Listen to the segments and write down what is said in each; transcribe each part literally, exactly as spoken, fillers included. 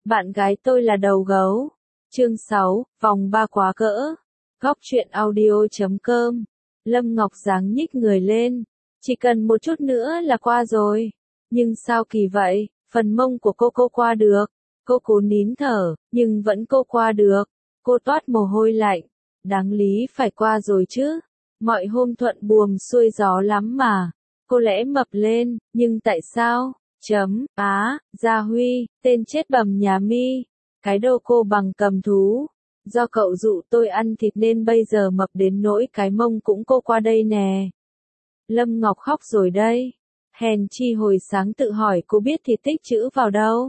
Bạn gái tôi là đầu gấu. Chương sáu, vòng ba quá cỡ. Góc truyện audio chấm com. Lâm Ngọc giáng nhích người lên. Chỉ cần một chút nữa là qua rồi. Nhưng sao kỳ vậy, phần mông của cô cô qua được. Cô cố nín thở, nhưng vẫn cô qua được. Cô toát mồ hôi lạnh. Đáng lý phải qua rồi chứ. Mọi hôm thuận buồm xuôi gió lắm mà. Cô lẽ mập lên, nhưng tại sao? Chấm, á, Gia Huy, tên chết bầm nhà mi. Cái đầu cô bằng cầm thú. Do cậu dụ tôi ăn thịt nên bây giờ mập đến nỗi cái mông cũng cô qua đây nè. Lâm Ngọc khóc rồi đây. Hèn chi hồi sáng tự hỏi cô biết thịt tích chữ vào đâu.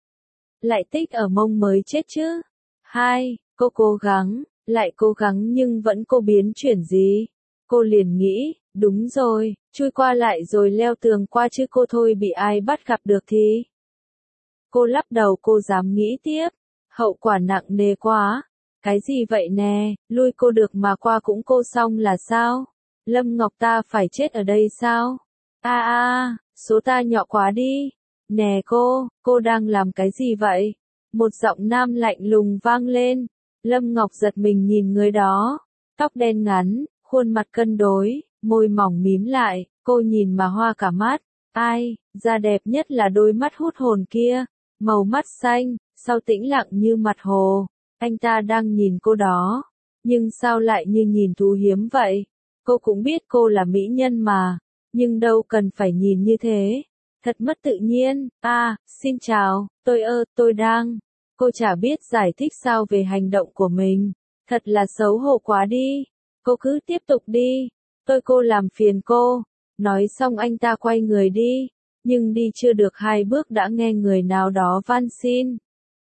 Lại tích ở mông mới chết chứ. Hai, cô cố gắng, lại cố gắng nhưng vẫn cô biến chuyển gì. Cô liền nghĩ, đúng rồi, chui qua lại rồi leo tường qua chứ cô thôi bị ai bắt gặp được thì. Cô lắc đầu cô dám nghĩ tiếp, hậu quả nặng nề quá. Cái gì vậy nè, lui cô được mà qua cũng cô xong là sao? Lâm Ngọc ta phải chết ở đây sao? A a, số ta nhỏ quá đi. Nè cô, cô đang làm cái gì vậy? Một giọng nam lạnh lùng vang lên. Lâm Ngọc giật mình nhìn người đó. Tóc đen ngắn, khuôn mặt cân đối, môi mỏng mím lại, cô nhìn mà hoa cả mắt. Ai, da đẹp nhất là đôi mắt hút hồn kia, màu mắt xanh, sao tĩnh lặng như mặt hồ. Anh ta đang nhìn cô đó, nhưng sao lại như nhìn thú hiếm vậy? Cô cũng biết cô là mỹ nhân mà, nhưng đâu cần phải nhìn như thế. Thật mất tự nhiên. À, xin chào, tôi ơ, tôi đang. Cô chả biết giải thích sao về hành động của mình. Thật là xấu hổ quá đi. Cô cứ tiếp tục đi. Tôi cô làm phiền cô. Nói xong anh ta quay người đi. Nhưng đi chưa được hai bước đã nghe người nào đó van xin.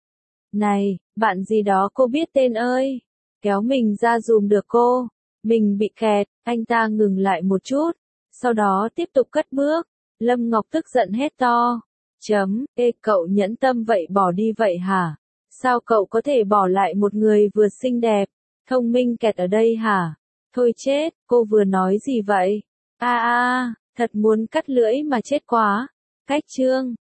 Này, bạn gì đó cô biết tên ơi. Kéo mình ra dùm được cô. Mình bị kẹt. Anh ta ngừng lại một chút. Sau đó tiếp tục cất bước. Lâm Ngọc tức giận hét to. Chấm, ê cậu nhẫn tâm vậy bỏ đi vậy hả? Sao cậu có thể bỏ lại một người vừa xinh đẹp, thông minh kẹt ở đây hả? Thôi chết, cô vừa nói gì vậy? A a, thật muốn cắt lưỡi mà chết quá. Cách chương